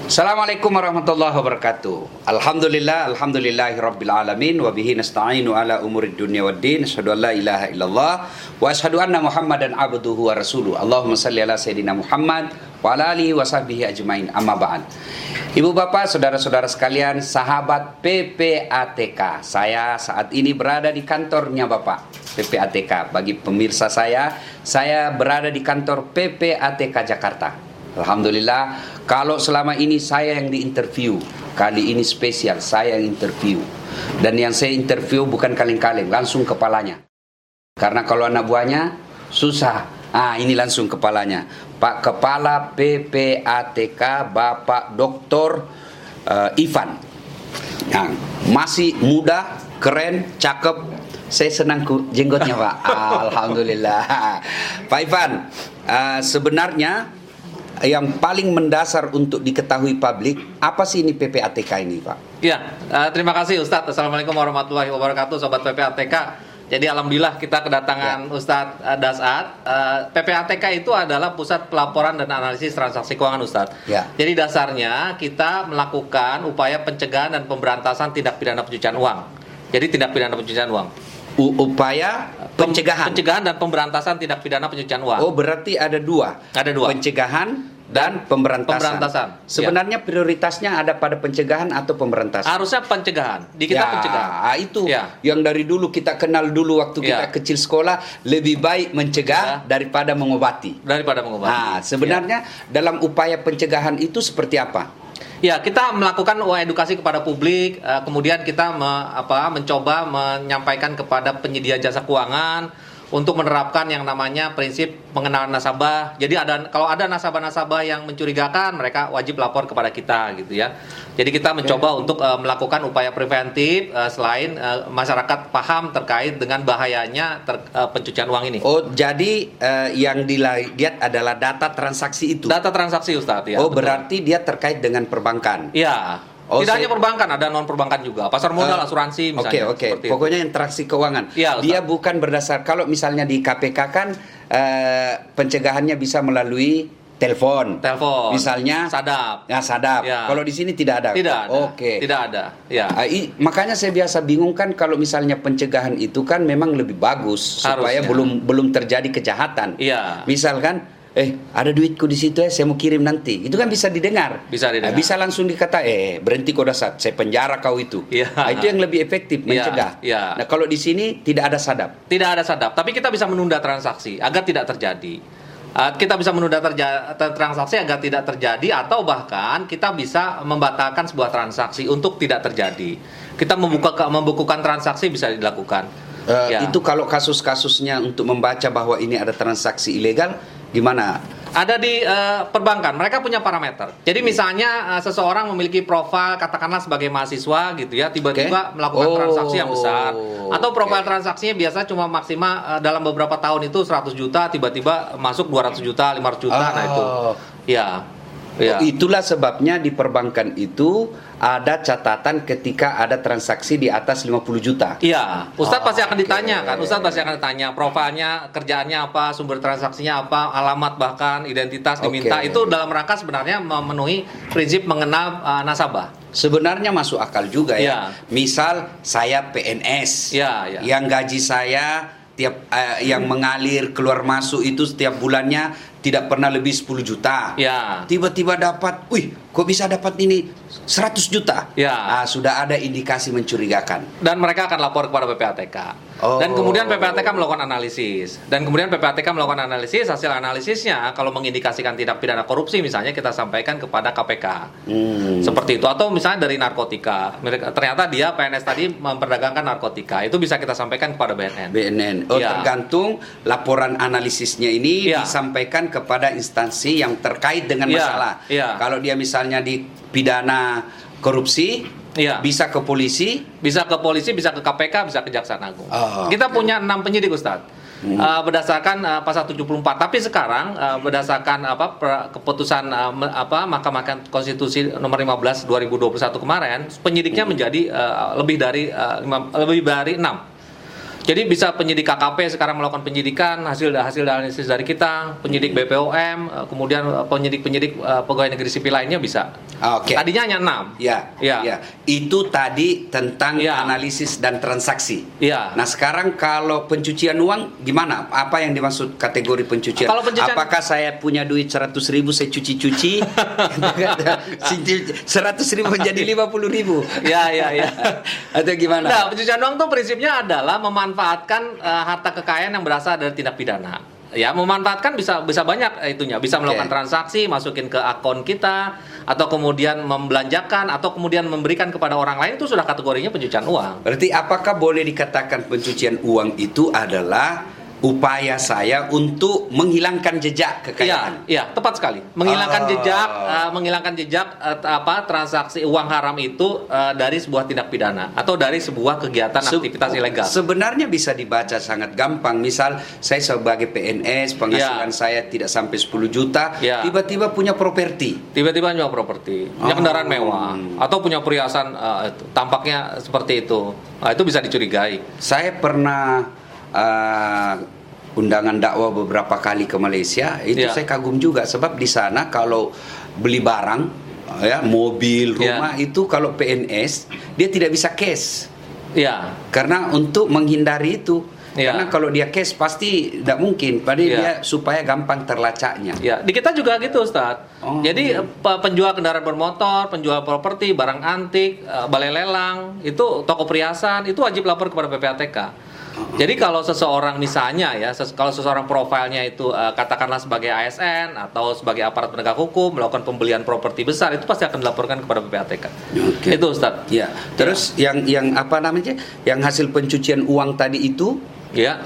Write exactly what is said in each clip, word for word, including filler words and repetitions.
Assalamualaikum warahmatullahi wabarakatuh. Alhamdulillah, alhamdulillahi rabbil alamin wa bihi nasta'inu ala umurid dunya waddin. Asyhadu an la ilaha illallah wa asyhadu anna Muhammadan abduhu wa rasuluh. Allahumma salli ala sayidina Muhammad wa ala alihi wa sahbihi ajmain. Amma ba'd. Ibu bapak, saudara-saudara sekalian, sahabat P P A T K. Saya saat ini berada di kantornya Bapak P P A T K. Bagi pemirsa saya, saya berada di kantor P P A T K Jakarta. Alhamdulillah, kalau selama ini saya yang diinterview, kali ini spesial saya yang interview. Dan yang saya interview bukan kaleng-kaleng, langsung kepalanya. Karena kalau anak buahnya susah. Ah, ini langsung kepalanya. Pak Kepala P P A T K Bapak Doktor uh, Ivan. Nah, masih muda, keren, cakep. Saya senang jenggotnya, Pak. Alhamdulillah. Pak Ivan, uh, sebenarnya yang paling mendasar untuk diketahui publik, apa sih ini P P A T K ini, Pak? Ya, uh, terima kasih Ustadz. Assalamualaikum warahmatullahi wabarakatuh, Sobat P P A T K. Jadi alhamdulillah kita kedatangan ya. Ustadz uh, Dasat. uh, P P A T K itu adalah Pusat Pelaporan dan Analisis Transaksi Keuangan, Ustadz. Ya. Jadi dasarnya kita melakukan upaya pencegahan dan pemberantasan tindak pidana pencucian uang. Jadi tindak pidana pencucian uang. U upaya pencegahan. Pencegahan dan pemberantasan tindak pidana pencucian uang. Oh, berarti ada dua. Ada dua. Pencegahan dan pemberantasan. Pemberantasan. Sebenarnya ya. prioritasnya ada pada pencegahan atau pemberantasan? Harusnya pencegahan. Di kita ya, pencegahan. Itu ya. yang dari dulu kita kenal dulu waktu kita ya. kecil sekolah, lebih baik mencegah ya. daripada mengobati. Daripada mengobati. Nah, sebenarnya ya. dalam upaya pencegahan itu seperti apa? Ya, kita melakukan edukasi kepada publik, kemudian kita me, apa, mencoba menyampaikan kepada penyedia jasa keuangan untuk menerapkan yang namanya prinsip pengenalan nasabah. Jadi ada kalau ada nasabah-nasabah yang mencurigakan, mereka wajib lapor kepada kita gitu ya. Jadi kita mencoba okay. untuk uh, melakukan upaya preventif uh, selain uh, masyarakat paham terkait dengan bahayanya ter, uh, pencucian uang ini. Oh, jadi uh, yang dilihat adalah data transaksi itu. Data transaksi, Ustadz ya. Oh, betul. Berarti dia terkait dengan perbankan. Iya. Oh, Tidak saya... hanya perbankan, ada non perbankan juga, pasar modal, uh, asuransi misalnya. Oke, okay, oke. Okay. Pokoknya yang transaksi keuangan. Ya, dia bukan berdasar, kalau misalnya di K P K kan uh, pencegahannya bisa melalui telepon. Telepon. Misalnya sadap. Ya, sadap. Ya. Kalau di sini tidak ada. Tidak ada. Oke. Okay. Tidak ada. Ya. Uh, i, makanya saya biasa bingung kan kalau misalnya pencegahan itu kan memang lebih bagus. Harusnya. Supaya belum belum terjadi kejahatan. Iya. Misalkan Eh, ada duitku di situ ya, saya mau kirim nanti. Itu kan bisa didengar. Bisa didengar. Nah, bisa langsung dikata, eh berhenti kau dasar, saya penjara kau itu. Ya. Nah, itu yang lebih efektif mencegah. Ya. Ya. Nah, kalau di sini tidak ada sadap. Tidak ada sadap, tapi kita bisa menunda transaksi agar tidak terjadi. Uh, kita bisa menunda terja- transaksi agar tidak terjadi, atau bahkan kita bisa membatalkan sebuah transaksi untuk tidak terjadi. Kita membuka membukukan transaksi bisa dilakukan. Uh, ya. Itu kalau kasus-kasusnya untuk membaca bahwa ini ada transaksi ilegal, gimana? Ada di uh, perbankan, mereka punya parameter. Jadi misalnya uh, seseorang memiliki profil katakanlah sebagai mahasiswa gitu ya, tiba-tiba okay. melakukan oh, transaksi yang besar. Atau profil okay. transaksinya biasa cuma maksimal uh, dalam beberapa tahun itu seratus juta, tiba-tiba masuk dua ratus juta, lima ratus juta, oh. nah itu. Ya. Ya. Oh, itulah sebabnya di perbankan itu ada catatan ketika ada transaksi di atas lima puluh juta. Iya, Ustadz oh, pasti akan okay. ditanya kan. Ustadz pasti akan ditanya profilnya, kerjaannya apa, sumber transaksinya apa, alamat bahkan identitas diminta. Okay. Itu dalam rangka sebenarnya memenuhi prinsip mengenal uh, nasabah. Sebenarnya masuk akal juga ya. ya. Misal saya P N S, ya, ya. yang gaji saya tiap uh, yang mengalir keluar masuk itu setiap bulannya tidak pernah lebih sepuluh juta. Ya. Tiba-tiba dapat, wih, kok bisa dapat ini seratus juta? Ya. Ah, sudah ada indikasi mencurigakan. Dan mereka akan lapor kepada P P A T K. Oh. Dan kemudian P P A T K melakukan analisis. Dan kemudian P P A T K melakukan analisis, hasil analisisnya kalau mengindikasikan tindak pidana korupsi misalnya kita sampaikan kepada K P K. Hmm. Seperti itu. Atau misalnya dari narkotika. Ternyata dia P N S tadi memperdagangkan narkotika. Itu bisa kita sampaikan kepada B N N. B N N. Oh, ya. Tergantung laporan analisisnya ini ya. disampaikan kepada instansi yang terkait dengan ya. masalah. Ya. Kalau dia misalnya dipidana korupsi, ya. bisa ke polisi, bisa ke polisi, bisa ke K P K, bisa ke Kejaksaan Agung. Oh, kita okay. punya enam penyidik, Ustadz. Hmm. Uh, berdasarkan uh, pasal tujuh puluh empat. Tapi sekarang uh, berdasarkan apa per, keputusan uh, me, apa Mahkamah Konstitusi nomor lima belas dua ribu dua puluh satu kemarin, penyidiknya hmm. menjadi uh, lebih dari uh, lima, lebih dari enam. Jadi bisa penyidik K K P sekarang melakukan penyidikan, hasil hasil analisis dari kita, penyidik B P O M, kemudian penyidik-penyidik pegawai negeri sipil lainnya bisa. Oke. Okay. Tadinya hanya enam. Ya, ya. ya. Itu tadi tentang ya. analisis dan transaksi. Ya. Nah sekarang kalau pencucian uang gimana? Apa yang dimaksud kategori pencucian? Kalau pencucian... Apakah saya punya duit seratus ribu saya cuci-cuci, seratus ribu menjadi lima puluh ribu? Ya, ya, ya. Atau gimana? Nah, pencucian uang tuh prinsipnya adalah memanfaatkan uh, harta kekayaan yang berasal dari tindak pidana. Ya, memanfaatkan bisa bisa banyak itunya, bisa melakukan okay. transaksi, masukin ke akun kita, atau kemudian membelanjakan, atau kemudian memberikan kepada orang lain, itu sudah kategorinya pencucian uang. Berarti apakah boleh dikatakan pencucian uang itu adalah upaya saya untuk menghilangkan jejak kekayaan? Iya, iya, tepat sekali. Menghilangkan oh. jejak, uh, menghilangkan jejak uh, apa transaksi uang haram itu uh, dari sebuah tindak pidana atau dari sebuah kegiatan Se- aktivitas ilegal. Sebenarnya bisa dibaca sangat gampang. Misal saya sebagai P N S, penghasilan ya. saya tidak sampai sepuluh juta, ya. tiba-tiba punya properti. Tiba-tiba punya properti, punya oh. kendaraan mewah atau punya perhiasan uh, tampaknya seperti itu. Nah, itu bisa dicurigai. Saya pernah Uh, undangan dakwah beberapa kali ke Malaysia, itu yeah. saya kagum juga sebab di sana kalau beli barang ya mobil rumah yeah. itu kalau P N S dia tidak bisa cash ya yeah. karena untuk menghindari itu yeah. karena kalau dia cash pasti tidak mungkin padahal yeah. dia supaya gampang terlacaknya ya yeah. Di kita juga gitu Ustaz. Oh. Jadi penjual kendaraan bermotor, penjual properti, barang antik, balai lelang, itu toko perhiasan itu wajib lapor kepada P P A T K. Jadi kalau seseorang misalnya ya, ses- kalau seseorang profilnya itu uh, katakanlah sebagai A S N atau sebagai aparat penegak hukum melakukan pembelian properti besar, itu pasti akan dilaporkan kepada P P A T K. Okay. Itu Ustaz. Ya. Terus ya. yang yang apa namanya? Yang hasil pencucian uang tadi itu ya.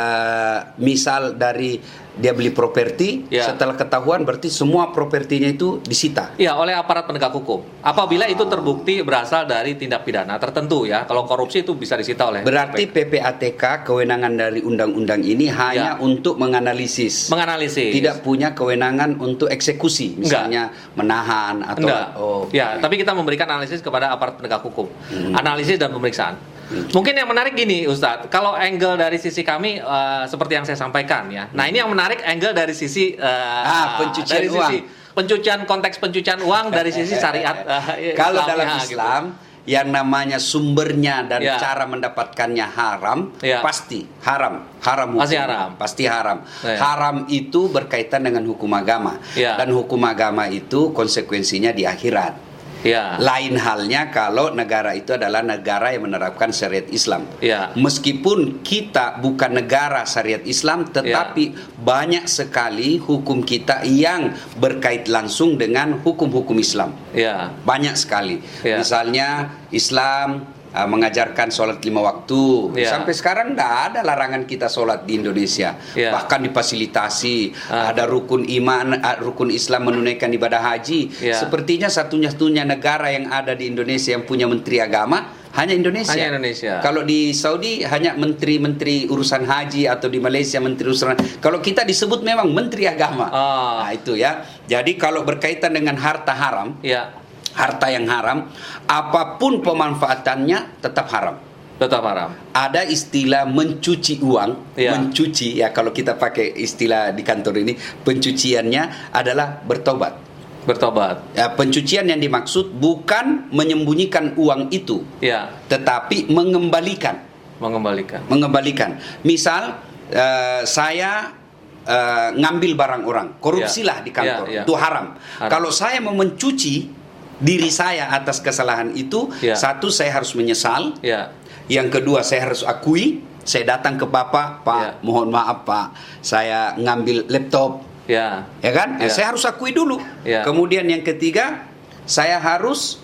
Uh, misal dari dia beli properti, ya. setelah ketahuan berarti semua propertinya itu disita. Iya, oleh aparat penegak hukum. Apabila ah. itu terbukti berasal dari tindak pidana tertentu ya. Kalau korupsi itu bisa disita oleh berarti P P A T K kewenangan dari undang-undang ini hanya ya. untuk menganalisis. Menganalisis. Tidak punya kewenangan untuk eksekusi, misalnya Enggak. menahan atau Enggak. Oh, ya, okay. Tapi kita memberikan analisis kepada aparat penegak hukum. Hmm. Analisis dan pemeriksaan. Mungkin yang menarik gini Ustadz, kalau angle dari sisi kami uh, seperti yang saya sampaikan ya. Nah ini yang menarik angle dari sisi uh, ah, pencucian dari uang. Sisi pencucian konteks pencucian uang dari sisi syariat. Uh, kalau dalam Islam gitu. Yang namanya sumbernya dan ya. cara mendapatkannya haram, ya. pasti haram, haram hukum. Pasti haram, pasti haram. Ya. Haram itu berkaitan dengan hukum agama ya. dan hukum agama itu konsekuensinya di akhirat. Ya. Lain halnya kalau negara itu adalah negara yang menerapkan syariat Islam. Ya. Meskipun kita bukan negara syariat Islam, tetapi ya. banyak sekali hukum kita yang berkait langsung dengan hukum-hukum Islam. Ya. Banyak sekali. Ya. Misalnya Islam Uh, mengajarkan sholat lima waktu. Yeah. Sampai sekarang tidak ada larangan kita sholat di Indonesia. Yeah. Bahkan difasilitasi. Uh. Ada rukun iman, uh, rukun Islam menunaikan ibadah haji. Yeah. Sepertinya satunya-satunya negara yang ada di Indonesia yang punya menteri agama hanya Indonesia. Hanya Indonesia. Kalau di Saudi hanya menteri-menteri urusan haji, atau di Malaysia menteri urusan. Kalau kita disebut memang menteri agama. Oh. Nah itu ya. Jadi kalau berkaitan dengan harta haram. Yeah. Harta yang haram, apapun pemanfaatannya tetap haram. Tetap haram. Ada istilah mencuci uang, ya. mencuci ya kalau kita pakai istilah di kantor ini, pencuciannya adalah bertobat. Bertobat. Ya, pencucian yang dimaksud bukan menyembunyikan uang itu, ya. tetapi mengembalikan. Mengembalikan. Mengembalikan. Misal uh, saya uh, ngambil barang orang, korupsilah ya. di kantor, ya, ya. itu haram. haram. Kalau saya mau mencuci diri saya atas kesalahan itu, ya. satu saya harus menyesal, ya. yang kedua saya harus akui, saya datang ke bapak, pak, ya. mohon maaf pak, saya ngambil laptop, ya, ya kan, ya. saya harus akui dulu. Ya. Kemudian yang ketiga, saya harus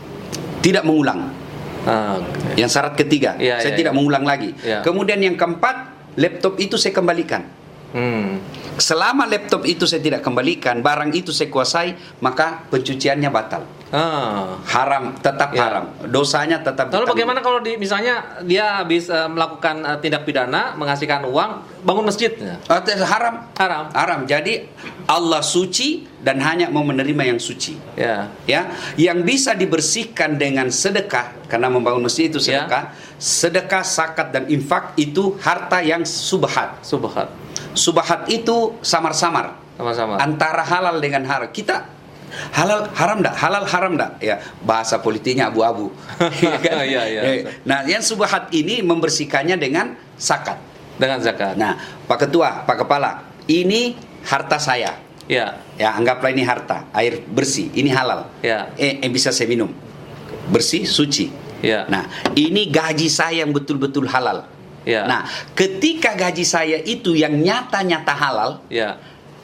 tidak mengulang. Ah, okay. Yang syarat ketiga, ya, saya ya, tidak ya. mengulang lagi. Ya. Kemudian yang keempat, laptop itu saya kembalikan. Hmm. Selama laptop itu saya tidak kembalikan, barang itu saya kuasai, maka pencuciannya batal. Ah. Haram, tetap Ya. haram. Dosanya tetap Lalu ditanggung. bagaimana kalau di, misalnya dia habis uh, melakukan uh, tindak pidana, mengasihkan uang, bangun masjid? Oh, tes- haram. Haram. Haram. Jadi Allah suci dan hanya mau menerima yang suci. Ya. Ya, yang bisa dibersihkan dengan sedekah, karena membangun masjid itu Ya. sedekah. Sedekah, zakat dan infak itu harta yang subhat. Subhat. Subhat itu samar-samar Sama-sama. antara halal dengan haram. Kita halal haram dak, halal haram dak, ya bahasa politiknya abu-abu. Ya kan? Iya, iya. Nah, yang subhat ini membersihkannya dengan zakat. Dengan zakat. Nah, Pak Ketua, Pak Kepala, ini harta saya. Ya. Ya, anggaplah ini harta, air bersih, ini halal. Ya. Eh, eh bisa saya minum. Bersih, suci. Ya. Nah, ini gaji saya yang betul-betul halal. Ya. Nah, ketika gaji saya itu yang nyata-nyata halal, Ya.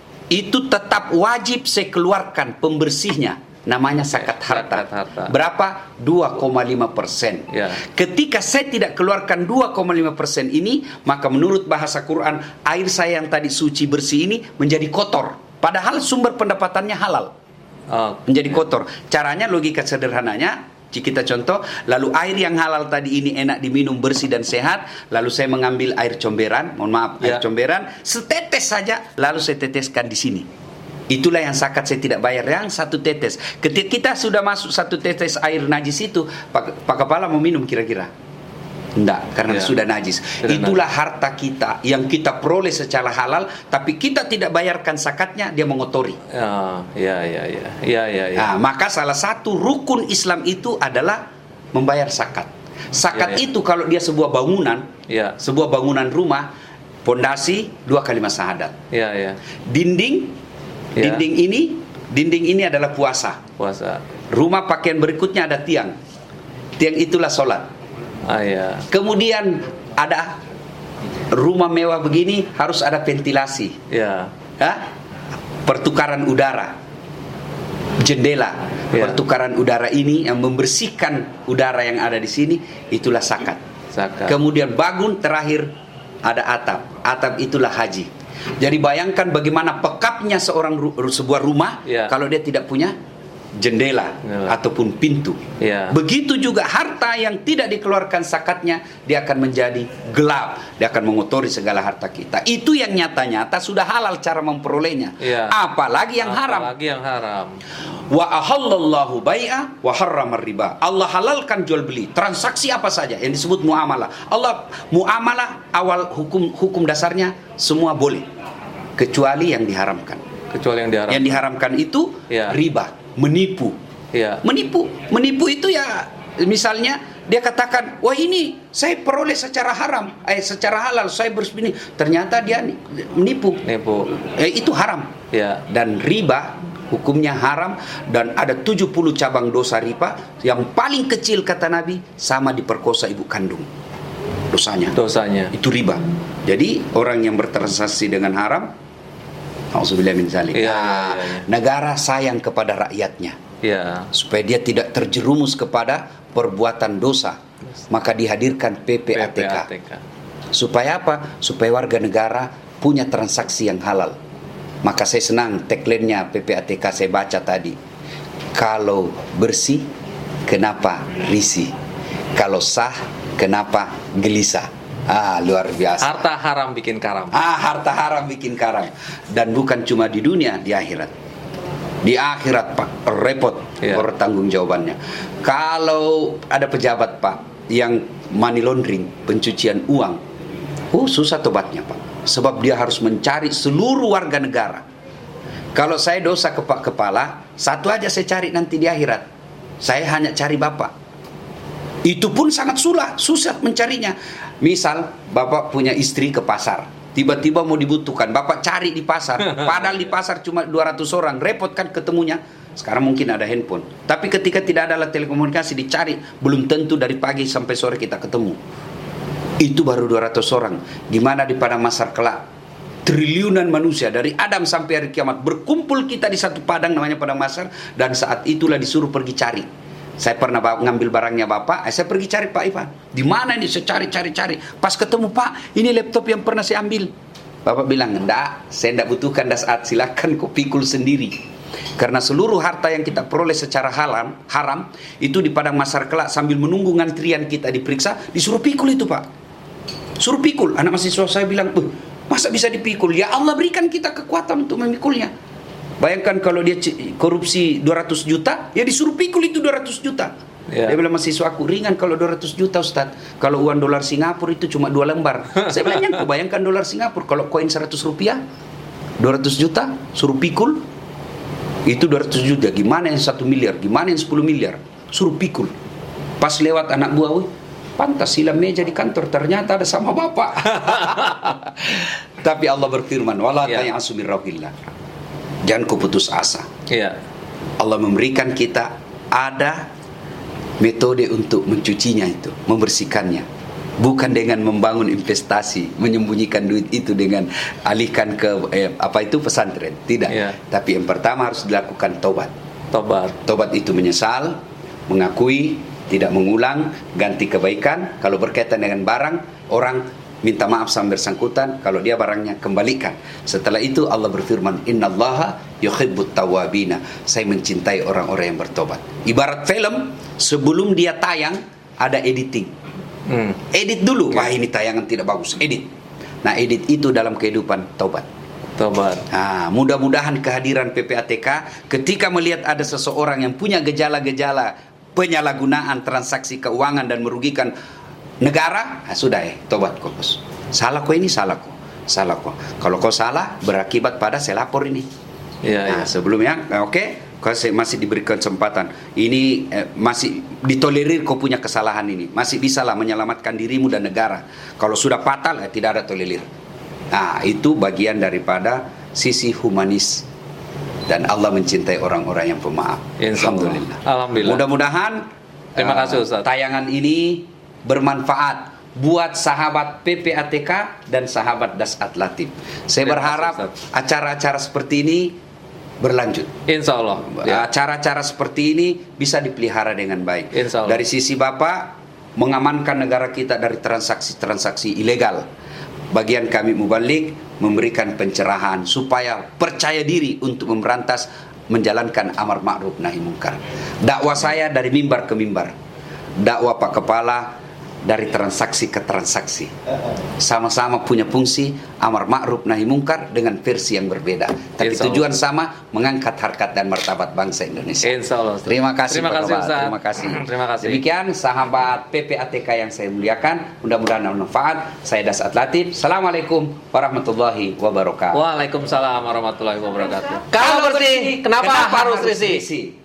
itu tetap wajib saya keluarkan pembersihnya. Namanya zakat harta. Zakat harta. Berapa? dua koma lima persen. Ya. Ketika saya tidak keluarkan dua koma lima persen ini, maka menurut bahasa Quran, air saya yang tadi suci bersih ini menjadi kotor. Padahal sumber pendapatannya halal. Oh, Menjadi kotor. Caranya, logika sederhananya, kita contoh, lalu air yang halal tadi ini enak diminum, bersih dan sehat, lalu saya mengambil air comberan, mohon maaf, air Ya. comberan, setetes saja, lalu saya teteskan di sini. Itulah yang zakat saya tidak bayar, yang satu tetes. Ketika kita sudah masuk satu tetes air najis itu, Pak, Pak Kepala mau minum kira-kira? Enggak, karena Ya. sudah najis. Sudah Itulah harta kita yang kita peroleh secara halal, tapi kita tidak bayarkan zakatnya, dia mengotori. Ya, ya, ya, ya, ya, ya, ya. Nah, maka salah satu rukun Islam itu adalah membayar zakat. Zakat Ya, ya. itu kalau dia sebuah bangunan, Ya. sebuah bangunan rumah, pondasi dua kalimat syahadat. Ya, ya. Dinding, Ya. dinding ini, dinding ini adalah puasa. Puasa. Rumah pakaian berikutnya ada tiang. Tiang itulah sholat. Ah, ya. Kemudian ada rumah mewah begini harus ada ventilasi. Ya. Hah? Pertukaran udara, jendela, Ya. pertukaran udara ini yang membersihkan udara yang ada di sini, itulah zakat. Zakat. Kemudian bangun terakhir ada atap, atap itulah haji. Jadi bayangkan bagaimana pekapnya seorang ru- sebuah rumah Ya. kalau dia tidak punya jendela Ya. ataupun pintu. Ya. Begitu juga harta yang tidak dikeluarkan zakatnya, dia akan menjadi gelap, dia akan mengotori segala harta kita. Itu yang nyata-nyata sudah halal cara memperolehnya. Ya. Apalagi yang haram. Apalagi yang haram. Wa ahallallahu bai'a wa harramar riba. Allah halalkan jual beli, transaksi apa saja yang disebut muamalah. Allah muamalah awal hukum hukum dasarnya semua boleh kecuali yang diharamkan. Kecuali yang diharam. Yang diharamkan itu Ya. riba, menipu. Ya. Menipu, menipu itu ya misalnya dia katakan, wah ini saya peroleh secara haram, eh secara halal saya bersembunyi, ternyata dia ni- menipu, Nipu. eh, itu haram. Ya. Dan riba hukumnya haram, dan ada tujuh puluh cabang dosa riba. Yang paling kecil kata Nabi sama diperkosa ibu kandung dosanya. Dosanya. Itu riba. Jadi orang yang bertransaksi dengan haram, auzubillah min zalik. Iya, Nah, iya, iya. negara sayang kepada rakyatnya Ya. supaya dia tidak terjerumus kepada perbuatan dosa, maka dihadirkan P P A T K. P P A T K. Supaya apa? Supaya warga negara punya transaksi yang halal. Maka saya senang tagline-nya P P A T K saya baca tadi. Kalau bersih, kenapa risih? Kalau sah, kenapa gelisah? Ah, luar biasa. Harta haram bikin karam. Ah, harta haram bikin karam. Dan bukan cuma di dunia, di akhirat. Di akhirat, Pak, repot Iya. pertanggungjawabannya. Kalau ada pejabat, Pak, yang money laundering, pencucian uang, oh susah tobatnya, Pak. Sebab dia harus mencari seluruh warga negara. Kalau saya dosa ke Pak Kepala, satu aja saya cari nanti di akhirat. Saya hanya cari Bapak. Itu pun sangat susah, susah mencarinya. Misal, Bapak punya istri ke pasar, tiba-tiba mau dibutuhkan, Bapak cari di pasar, padahal di pasar cuma dua ratus orang, repot kan ketemunya. Sekarang mungkin ada handphone, tapi ketika tidak ada alat telekomunikasi dicari, belum tentu dari pagi sampai sore kita ketemu. Itu baru dua ratus orang. Gimana di padang mahsyar kelak? Triliunan manusia dari Adam sampai hari kiamat berkumpul kita di satu padang namanya padang mahsyar, dan saat itulah disuruh pergi cari. Saya pernah ngambil barangnya Bapak, saya pergi cari Pak Ivan. Di mana ini? Saya cari-cari-cari. Pas ketemu, Pak, ini laptop yang pernah saya ambil. Bapak bilang, enggak, saya tidak butuhkan dasat, silakan kau pikul sendiri. Karena seluruh harta yang kita peroleh secara haram, haram itu di padang mahsyar kelak sambil menunggu ngantrian kita diperiksa, disuruh pikul itu Pak. Suruh pikul. Anak mahasiswa saya bilang, "Eh, masa bisa dipikul?" Ya Allah berikan kita kekuatan untuk memikulnya. Bayangkan kalau dia korupsi dua ratus juta, ya disuruh pikul itu dua ratus juta. Ya. Dia bilang, mahasiswa aku, ringan kalau dua ratus juta Ustaz. Kalau uang dolar Singapura itu cuma dua lembar. Saya bilang, "Yang kau bayangkan dolar Singapura, kalau koin seratus rupiah, dua ratus juta, suruh pikul, itu dua ratus juta. Gimana yang satu miliar? Gimana yang sepuluh miliar? Suruh pikul." Pas lewat anak buah, wih, pantas silam meja di kantor, ternyata ada sama bapak. Tapi Allah berfirman, wala ta'yasu min rauhillah. Jangan kau putus asa. Ya. Allah memberikan kita ada metode untuk mencucinya itu, membersihkannya. Bukan dengan membangun investasi, menyembunyikan duit itu dengan alihkan ke eh, apa itu pesantren. Tidak. Ya. Tapi yang pertama harus dilakukan tobat. Tobat. Tobat itu menyesal, mengakui, tidak mengulang, ganti kebaikan. Kalau berkaitan dengan barang, orang minta maaf sama bersangkutan, kalau dia barangnya kembalikan. Setelah itu Allah berfirman, innallaha yuhibbut tawwabina. Saya mencintai orang-orang yang bertobat. Ibarat film, sebelum dia tayang ada editing. Hmm. Edit dulu. Wah, ini tayangan tidak bagus. Edit. Nah, edit itu dalam kehidupan tobat. Tobat. Nah, mudah-mudahan kehadiran P P A T K ketika melihat ada seseorang yang punya gejala-gejala penyalahgunaan transaksi keuangan dan merugikan negara, nah, sudah eh, tobat kau bos. Salah kau ini, salah kau. Salah kau. Kalau kau salah, berakibat pada saya lapor ini. Ya, nah, ya. Sebelumnya, oke, okay, kau masih diberikan kesempatan. Ini eh, masih ditolerir kau punya kesalahan ini. Masih bisalah menyelamatkan dirimu dan negara. Kalau sudah fatal, eh, tidak ada tolerir. Nah, itu bagian daripada sisi humanis. Dan Allah mencintai orang-orang yang pemaaf. Alhamdulillah. Alhamdulillah. Mudah-mudahan terima kasih Ustaz. Uh, tayangan ini bermanfaat buat sahabat P P A T K dan sahabat Dasat Latif. Saya terima berharap kasih, acara-acara seperti ini berlanjut. Insya Allah. Ya. Acara-acara seperti ini bisa dipelihara dengan baik. Insya Allah. Dari sisi Bapak mengamankan negara kita dari transaksi-transaksi ilegal. Bagian kami mubalik memberikan pencerahan supaya percaya diri untuk memberantas menjalankan amar ma'ruf nahi munkar. Dakwah saya dari mimbar ke mimbar. Dakwah Pak Kepala dari transaksi ke transaksi. Sama-sama punya fungsi amar ma'ruf nahi munkar dengan versi yang berbeda. Tapi tujuan sama, mengangkat harkat dan martabat bangsa Indonesia. Insya Allah. Terima kasih Terima Pak kasih, Kepala. Terima kasih. Terima kasih. Demikian sahabat P P A T K yang saya muliakan. Mudah-mudahan bermanfaat. Saya Dasat Latif. Assalamualaikum warahmatullahi wabarakatuh. Waalaikumsalam warahmatullahi wabarakatuh. Kalau bersih, kenapa, kenapa harus risih?